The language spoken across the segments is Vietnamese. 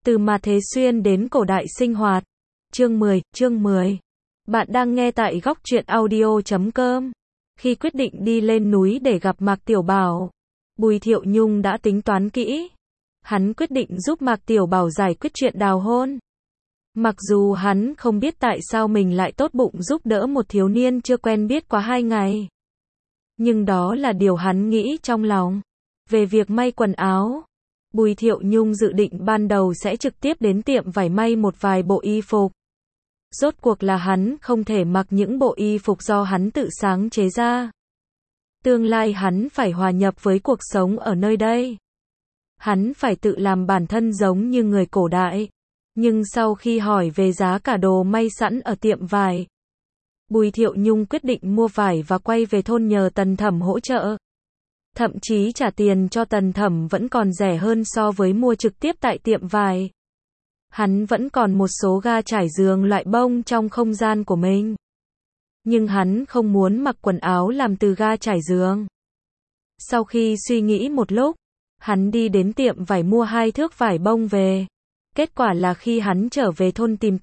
Từ mà Thế Xuyên đến cổ đại sinh hoạt. Chương 10. Bạn đang nghe tại góc truyện audio.com. Khi quyết định đi lên núi để gặp Mạc Tiểu Bảo, Bùi Thiệu Nhung đã tính toán kỹ. Hắn quyết định giúp Mạc Tiểu Bảo giải quyết chuyện đào hôn. Mặc dù hắn không biết tại sao mình lại tốt bụng giúp đỡ một thiếu niên chưa quen biết quá 2 ngày. Nhưng đó là điều hắn nghĩ trong lòng. Về việc may quần áo, Bùi Thiệu Nhung dự định ban đầu sẽ trực tiếp đến tiệm vải may một vài bộ y phục. Rốt cuộc là hắn không thể mặc những bộ y phục do hắn tự sáng chế ra. Tương lai hắn phải hòa nhập với cuộc sống ở nơi đây. Hắn phải tự làm bản thân giống như người cổ đại. Nhưng sau khi hỏi về giá cả đồ may sẵn ở tiệm vải, Bùi Thiệu Nhung quyết định mua vải và quay về thôn nhờ Tần Thẩm hỗ trợ. Thậm chí trả tiền cho Tần Thẩm vẫn còn rẻ hơn so với mua trực tiếp tại tiệm vải. Hắn vẫn còn một số ga trải giường loại bông trong không gian của mình. Nhưng hắn không muốn mặc quần áo làm từ ga trải giường. Sau khi suy nghĩ một lúc, hắn đi đến tiệm vải mua 2 thước vải bông về. Kết quả là khi hắn trở về thôn tìm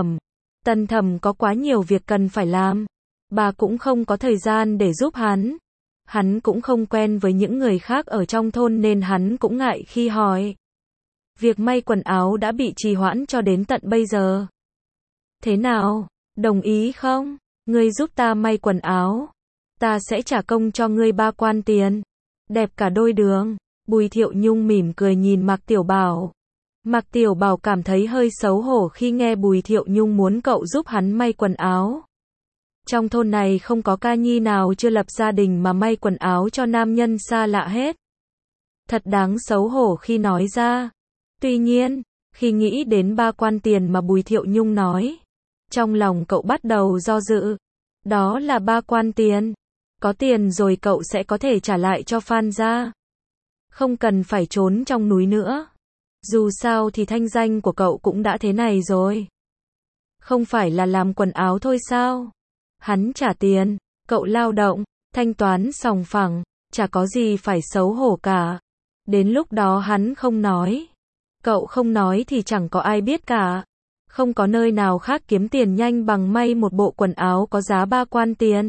Tần Thẩm có quá nhiều việc cần phải làm. Bà cũng không có thời gian để giúp hắn. Hắn cũng không quen với những người khác ở trong thôn nên hắn cũng ngại khi hỏi. Việc may quần áo đã bị trì hoãn cho đến tận bây giờ. Thế nào, đồng ý không? Ngươi giúp ta may quần áo. Ta sẽ trả công cho ngươi 3 quan tiền. Đẹp cả đôi đường. Bùi Thiệu Nhung mỉm cười nhìn Mạc Tiểu Bảo. Mạc Tiểu Bảo cảm thấy hơi xấu hổ khi nghe Bùi Thiệu Nhung muốn cậu giúp hắn may quần áo. Trong thôn này không có ca nhi nào chưa lập gia đình mà may quần áo cho nam nhân xa lạ hết. Thật đáng xấu hổ khi nói ra. Tuy nhiên, khi nghĩ đến 3 quan tiền mà Bùi Thiệu Nhung nói, trong lòng cậu bắt đầu do dự. Đó là 3 quan tiền. Có tiền rồi cậu sẽ có thể trả lại cho Phan gia. Không cần phải trốn trong núi nữa. Dù sao thì thanh danh của cậu cũng đã thế này rồi. Không phải là làm quần áo thôi sao? Hắn trả tiền, cậu lao động, thanh toán sòng phẳng, chả có gì phải xấu hổ cả. Đến lúc đó hắn không nói. Cậu không nói thì chẳng có ai biết cả. Không có nơi nào khác kiếm tiền nhanh bằng may một bộ quần áo có giá 3 quan tiền.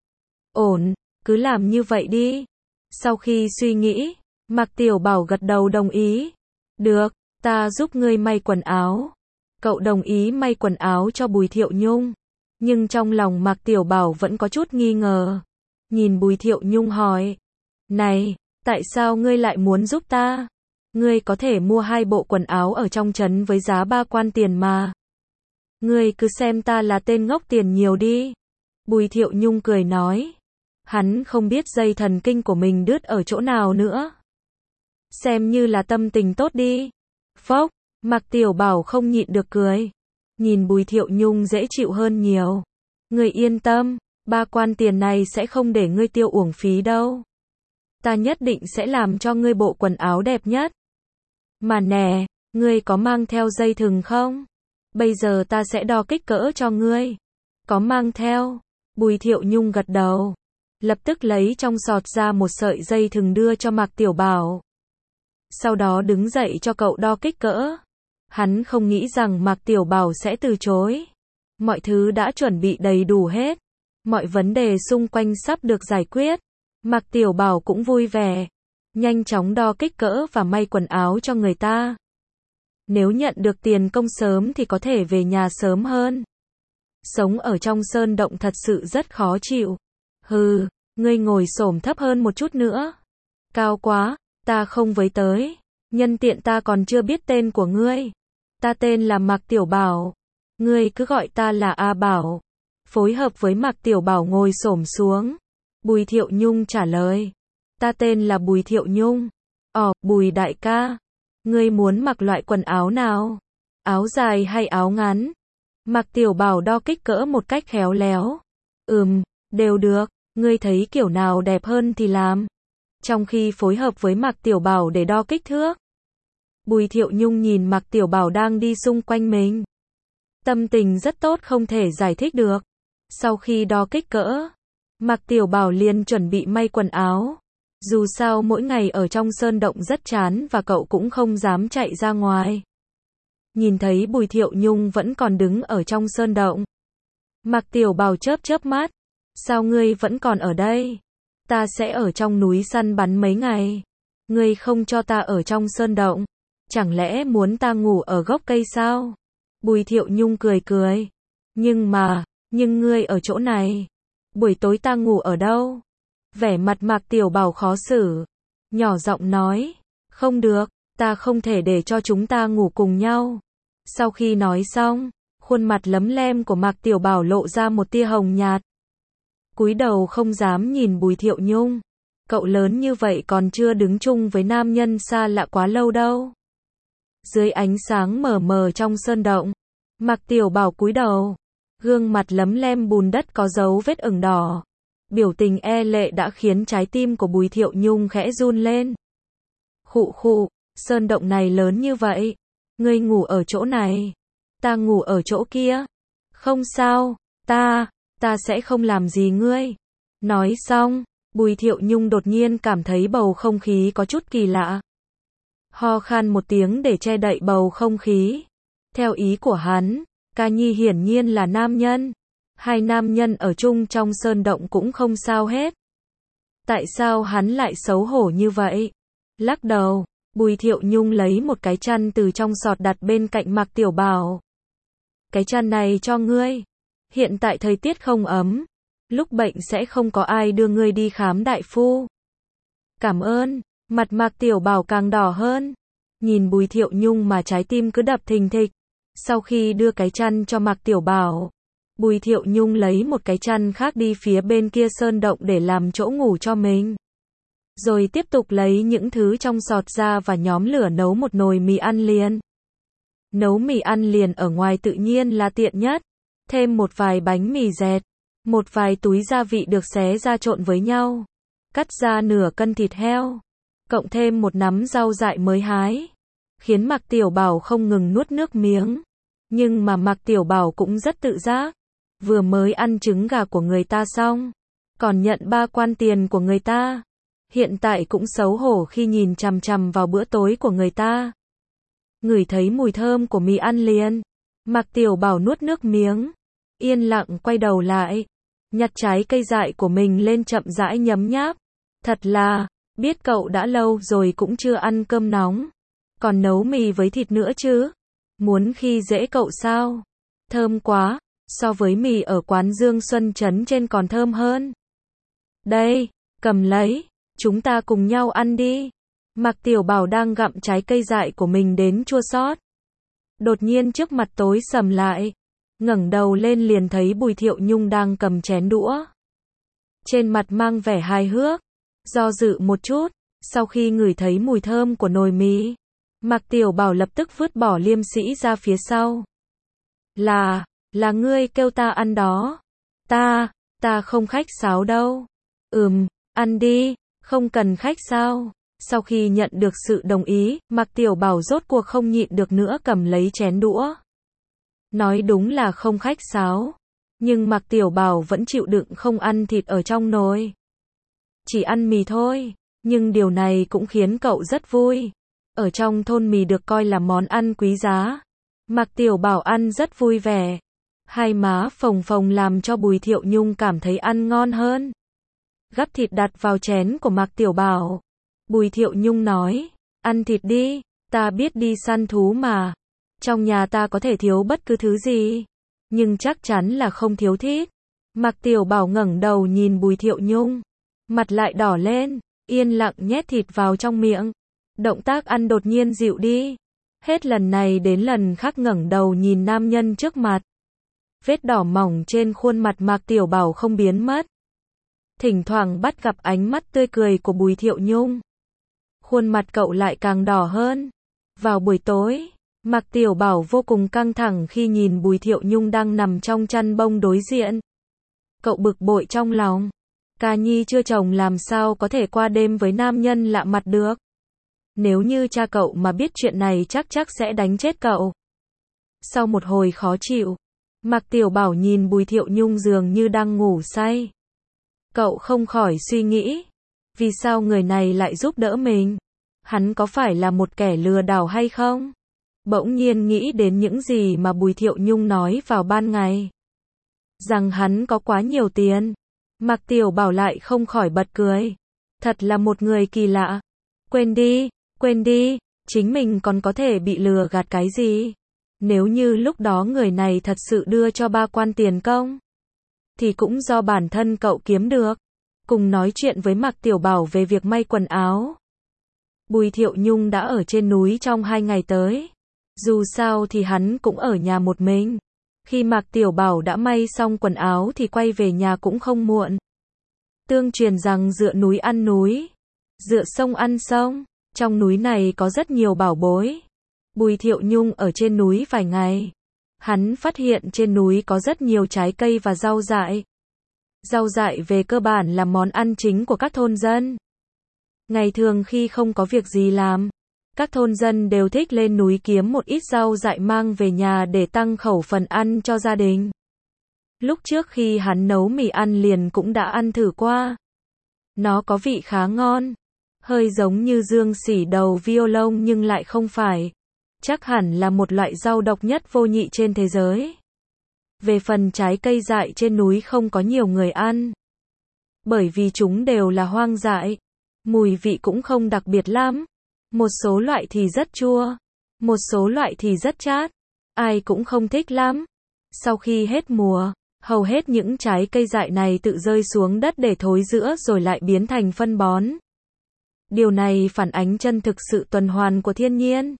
Ổn, cứ làm như vậy đi. Sau khi suy nghĩ, Mạc Tiểu Bảo gật đầu đồng ý. Được, ta giúp ngươi may quần áo. Cậu đồng ý may quần áo cho Bùi Thiệu Nhung. Nhưng trong lòng Mạc Tiểu Bảo vẫn có chút nghi ngờ. Nhìn Bùi Thiệu Nhung hỏi. Này, tại sao ngươi lại muốn giúp ta? Ngươi có thể mua 2 bộ quần áo ở trong trấn với giá 3 quan tiền mà. Ngươi cứ xem ta là tên ngốc tiền nhiều đi. Bùi Thiệu Nhung cười nói. Hắn không biết dây thần kinh của mình đứt ở chỗ nào nữa. Xem như là tâm tình tốt đi. Phốc, Mạc Tiểu Bảo không nhịn được cười. Nhìn Bùi Thiệu Nhung dễ chịu hơn nhiều. Ngươi yên tâm, 3 quan tiền này sẽ không để ngươi tiêu uổng phí đâu. Ta nhất định sẽ làm cho ngươi bộ quần áo đẹp nhất. Mà nè, ngươi có mang theo dây thừng không? Bây giờ ta sẽ đo kích cỡ cho ngươi. Có mang theo. Bùi Thiệu Nhung gật đầu. Lập tức lấy trong sọt ra một sợi dây thừng đưa cho Mạc Tiểu Bảo. Sau đó đứng dậy cho cậu đo kích cỡ. Hắn không nghĩ rằng Mạc Tiểu Bảo sẽ từ chối. Mọi thứ đã chuẩn bị đầy đủ hết. Mọi vấn đề xung quanh sắp được giải quyết. Mạc Tiểu Bảo cũng vui vẻ. Nhanh chóng đo kích cỡ và may quần áo cho người ta. Nếu nhận được tiền công sớm thì có thể về nhà sớm hơn. Sống ở trong sơn động thật sự rất khó chịu. Hừ, ngươi ngồi xổm thấp hơn một chút nữa. Cao quá, ta không với tới. Nhân tiện ta còn chưa biết tên của ngươi. Ta tên là Mạc Tiểu Bảo. Ngươi cứ gọi ta là A Bảo. Phối hợp với Mạc Tiểu Bảo ngồi xổm xuống. Bùi Thiệu Nhung trả lời. Ta tên là Bùi Thiệu Nhung. Bùi đại ca. Ngươi muốn mặc loại quần áo nào? Áo dài hay áo ngắn? Mạc Tiểu Bảo đo kích cỡ một cách khéo léo. Đều được. Ngươi thấy kiểu nào đẹp hơn thì làm. Trong khi phối hợp với Mạc Tiểu Bảo để đo kích thước, Bùi Thiệu Nhung nhìn Mạc Tiểu Bảo đang đi xung quanh mình. Tâm tình rất tốt không thể giải thích được. Sau khi đo kích cỡ, Mạc Tiểu Bảo liền chuẩn bị may quần áo. Dù sao mỗi ngày ở trong sơn động rất chán và cậu cũng không dám chạy ra ngoài. nhìn thấy Bùi Thiệu Nhung vẫn còn đứng ở trong sơn động. Mạc Tiểu Bảo chớp chớp mắt, sao ngươi vẫn còn ở đây? Ta sẽ ở trong núi săn bắn mấy ngày. Ngươi không cho ta ở trong sơn động, chẳng lẽ muốn ta ngủ ở gốc cây sao? Bùi Thiệu Nhung cười cười. Nhưng ngươi ở chỗ này. Buổi tối ta ngủ ở đâu? Vẻ mặt Mạc Tiểu Bảo khó xử. Nhỏ giọng nói. Không được, ta không thể để cho chúng ta ngủ cùng nhau. Sau khi nói xong, khuôn mặt lấm lem của Mạc Tiểu Bảo lộ ra một tia hồng nhạt. Cúi đầu không dám nhìn Bùi Thiệu Nhung. Cậu lớn như vậy còn chưa đứng chung với nam nhân xa lạ quá lâu đâu. Dưới ánh sáng mờ mờ trong sơn động, Mạc Tiểu Bảo cúi đầu, gương mặt lấm lem bùn đất có dấu vết ửng đỏ. Biểu tình e lệ đã khiến trái tim của Bùi Thiệu Nhung khẽ run lên. Khụ khụ, sơn động này lớn như vậy, ngươi ngủ ở chỗ này, ta ngủ ở chỗ kia. Không sao, ta sẽ không làm gì ngươi. Nói xong, Bùi Thiệu Nhung đột nhiên cảm thấy bầu không khí có chút kỳ lạ. Ho khan một tiếng để che đậy bầu không khí. Theo ý của hắn, Ca Nhi hiển nhiên là nam nhân. Hai nam nhân ở chung trong sơn động cũng không sao hết. Tại sao hắn lại xấu hổ như vậy? Lắc đầu, Bùi Thiệu Nhung lấy một cái chăn từ trong sọt đặt bên cạnh Mạc Tiểu Bảo. Cái chăn này cho ngươi. Hiện tại thời tiết không ấm. Lúc bệnh sẽ không có ai đưa ngươi đi khám đại phu. Cảm ơn. Mặt Mạc Tiểu Bảo càng đỏ hơn. Nhìn Bùi Thiệu Nhung mà trái tim cứ đập thình thịch. Sau khi đưa cái chăn cho Mạc Tiểu Bảo, Bùi Thiệu Nhung lấy một cái chăn khác đi phía bên kia sơn động để làm chỗ ngủ cho mình. Rồi tiếp tục lấy những thứ trong sọt ra và nhóm lửa nấu một nồi mì ăn liền. Nấu mì ăn liền ở ngoài tự nhiên là tiện nhất. Thêm một vài bánh mì dẹt, một vài túi gia vị được xé ra trộn với nhau. Cắt ra nửa cân thịt heo, cộng thêm một nắm rau dại mới hái. Khiến Mạc Tiểu Bảo không ngừng nuốt nước miếng. Nhưng mà Mạc Tiểu Bảo cũng rất tự giác. Vừa mới ăn trứng gà của người ta xong, còn nhận 3 quan tiền của người ta. Hiện tại cũng xấu hổ khi nhìn chằm chằm vào bữa tối của người ta. Ngửi thấy mùi thơm của mì ăn liền, Mạc Tiểu Bảo nuốt nước miếng, yên lặng quay đầu lại, nhặt trái cây dại của mình lên chậm rãi nhấm nháp. Thật là, biết cậu đã lâu rồi cũng chưa ăn cơm nóng, còn nấu mì với thịt nữa chứ. Muốn khi dễ cậu sao? Thơm quá, so với mì ở quán Dương Xuân Trấn trên còn thơm hơn. Đây, cầm lấy, chúng ta cùng nhau ăn đi. Mạc Tiểu Bảo đang gặm trái cây dại của mình đến chua xót. Đột nhiên trước mặt tối sầm lại, ngẩng đầu lên liền thấy Bùi Thiệu Nhung đang cầm chén đũa. Trên mặt mang vẻ hài hước, do dự một chút, sau khi ngửi thấy mùi thơm của nồi mì, Mạc Tiểu Bảo lập tức vứt bỏ liêm sĩ ra phía sau. Là ngươi kêu ta ăn đó. Ta không khách sáo đâu. Ăn đi, không cần khách sáo. Sau khi nhận được sự đồng ý, Mạc Tiểu Bảo rốt cuộc không nhịn được nữa cầm lấy chén đũa. Nói đúng là không khách sáo, nhưng Mạc Tiểu Bảo vẫn chịu đựng không ăn thịt ở trong nồi. Chỉ ăn mì thôi, nhưng điều này cũng khiến cậu rất vui. Ở trong thôn mì được coi là món ăn quý giá. Mạc Tiểu Bảo ăn rất vui vẻ. Hai má phồng phồng làm cho Bùi Thiệu Nhung cảm thấy ăn ngon hơn. Gắp thịt đặt vào chén của Mạc Tiểu Bảo. Bùi Thiệu Nhung nói, ăn thịt đi, ta biết đi săn thú mà. Trong nhà ta có thể thiếu bất cứ thứ gì, nhưng chắc chắn là không thiếu thịt. Mạc Tiểu Bảo ngẩng đầu nhìn Bùi Thiệu Nhung, mặt lại đỏ lên, yên lặng nhét thịt vào trong miệng. Động tác ăn đột nhiên dịu đi. Hết lần này đến lần khác ngẩng đầu nhìn nam nhân trước mặt. Vết đỏ mỏng trên khuôn mặt Mạc Tiểu Bảo không biến mất. Thỉnh thoảng bắt gặp ánh mắt tươi cười của Bùi Thiệu Nhung. Khuôn mặt cậu lại càng đỏ hơn. Vào buổi tối, Mạc Tiểu Bảo vô cùng căng thẳng khi nhìn Bùi Thiệu Nhung đang nằm trong chăn bông đối diện. Cậu bực bội trong lòng. Ca Nhi chưa chồng làm sao có thể qua đêm với nam nhân lạ mặt được. Nếu như cha cậu mà biết chuyện này chắc sẽ đánh chết cậu. Sau một hồi khó chịu, Mạc Tiểu Bảo nhìn Bùi Thiệu Nhung dường như đang ngủ say. Cậu không khỏi suy nghĩ, vì sao người này lại giúp đỡ mình? Hắn có phải là một kẻ lừa đảo hay không? Bỗng nhiên nghĩ đến những gì mà Bùi Thiệu Nhung nói vào ban ngày. Rằng hắn có quá nhiều tiền. Mạc Tiểu Bảo lại không khỏi bật cười. Thật là một người kỳ lạ. Quên đi, chính mình còn có thể bị lừa gạt cái gì? Nếu như lúc đó người này thật sự đưa cho ba quan tiền công, thì cũng do bản thân cậu kiếm được. Cùng nói chuyện với Mạc Tiểu Bảo về việc may quần áo. Bùi Thiệu Nhung đã ở trên núi trong 2 ngày tới. Dù sao thì hắn cũng ở nhà một mình. Khi Mạc Tiểu Bảo đã may xong quần áo thì quay về nhà cũng không muộn. Tương truyền rằng dựa núi ăn núi, dựa sông ăn sông, trong núi này có rất nhiều bảo bối. Bùi Thiệu Nhung ở trên núi vài ngày. Hắn phát hiện trên núi có rất nhiều trái cây và rau dại. Rau dại về cơ bản là món ăn chính của các thôn dân. Ngày thường khi không có việc gì làm, các thôn dân đều thích lên núi kiếm một ít rau dại mang về nhà để tăng khẩu phần ăn cho gia đình. Lúc trước khi hắn nấu mì ăn liền cũng đã ăn thử qua. Nó có vị khá ngon. Hơi giống như dương sỉ đầu violon nhưng lại không phải. Chắc hẳn là một loại rau độc nhất vô nhị trên thế giới. Về phần trái cây dại trên núi không có nhiều người ăn. Bởi vì chúng đều là hoang dại. Mùi vị cũng không đặc biệt lắm. Một số loại thì rất chua. Một số loại thì rất chát. Ai cũng không thích lắm. Sau khi hết mùa, hầu hết những trái cây dại này tự rơi xuống đất để thối rữa rồi lại biến thành phân bón. Điều này phản ánh chân thực sự tuần hoàn của thiên nhiên.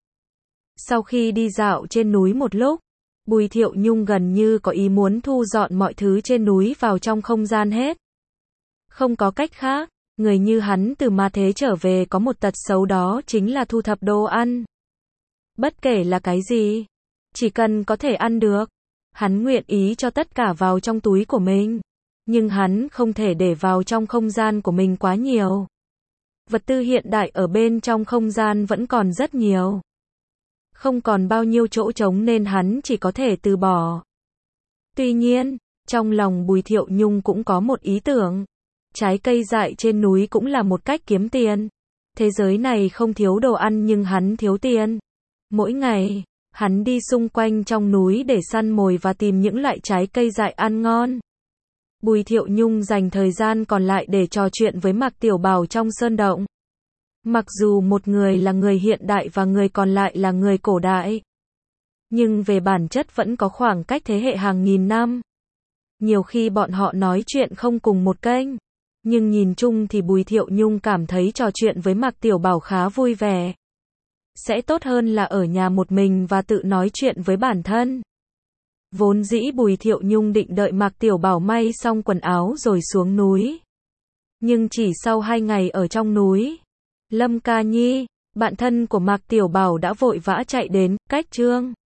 Sau khi đi dạo trên núi một lúc, Bùi Thiệu Nhung gần như có ý muốn thu dọn mọi thứ trên núi vào trong không gian hết. Không có cách khác, người như hắn từ ma thế trở về có một tật xấu đó chính là thu thập đồ ăn. Bất kể là cái gì, chỉ cần có thể ăn được, hắn nguyện ý cho tất cả vào trong túi của mình. Nhưng hắn không thể để vào trong không gian của mình quá nhiều. Vật tư hiện đại ở bên trong không gian vẫn còn rất nhiều. Không còn bao nhiêu chỗ trống nên hắn chỉ có thể từ bỏ. Tuy nhiên, trong lòng Bùi Thiệu Nhung cũng có một ý tưởng. Trái cây dại trên núi cũng là một cách kiếm tiền. Thế giới này không thiếu đồ ăn nhưng hắn thiếu tiền. Mỗi ngày, hắn đi xung quanh trong núi để săn mồi và tìm những loại trái cây dại ăn ngon. Bùi Thiệu Nhung dành thời gian còn lại để trò chuyện với Mạc Tiểu Bảo trong sơn động. Mặc dù một người là người hiện đại và người còn lại là người cổ đại, nhưng về bản chất vẫn có khoảng cách thế hệ hàng nghìn năm. Nhiều khi bọn họ nói chuyện không cùng một kênh, nhưng nhìn chung thì Bùi Thiệu Nhung cảm thấy trò chuyện với Mạc Tiểu Bảo khá vui vẻ. Sẽ tốt hơn là ở nhà một mình và tự nói chuyện với bản thân. Vốn dĩ Bùi Thiệu Nhung định đợi Mạc Tiểu Bảo may xong quần áo rồi xuống núi. Nhưng chỉ sau 2 ngày ở trong núi, Lâm Ca Nhi, bạn thân của Mạc Tiểu Bảo đã vội vã chạy đến, cách Trương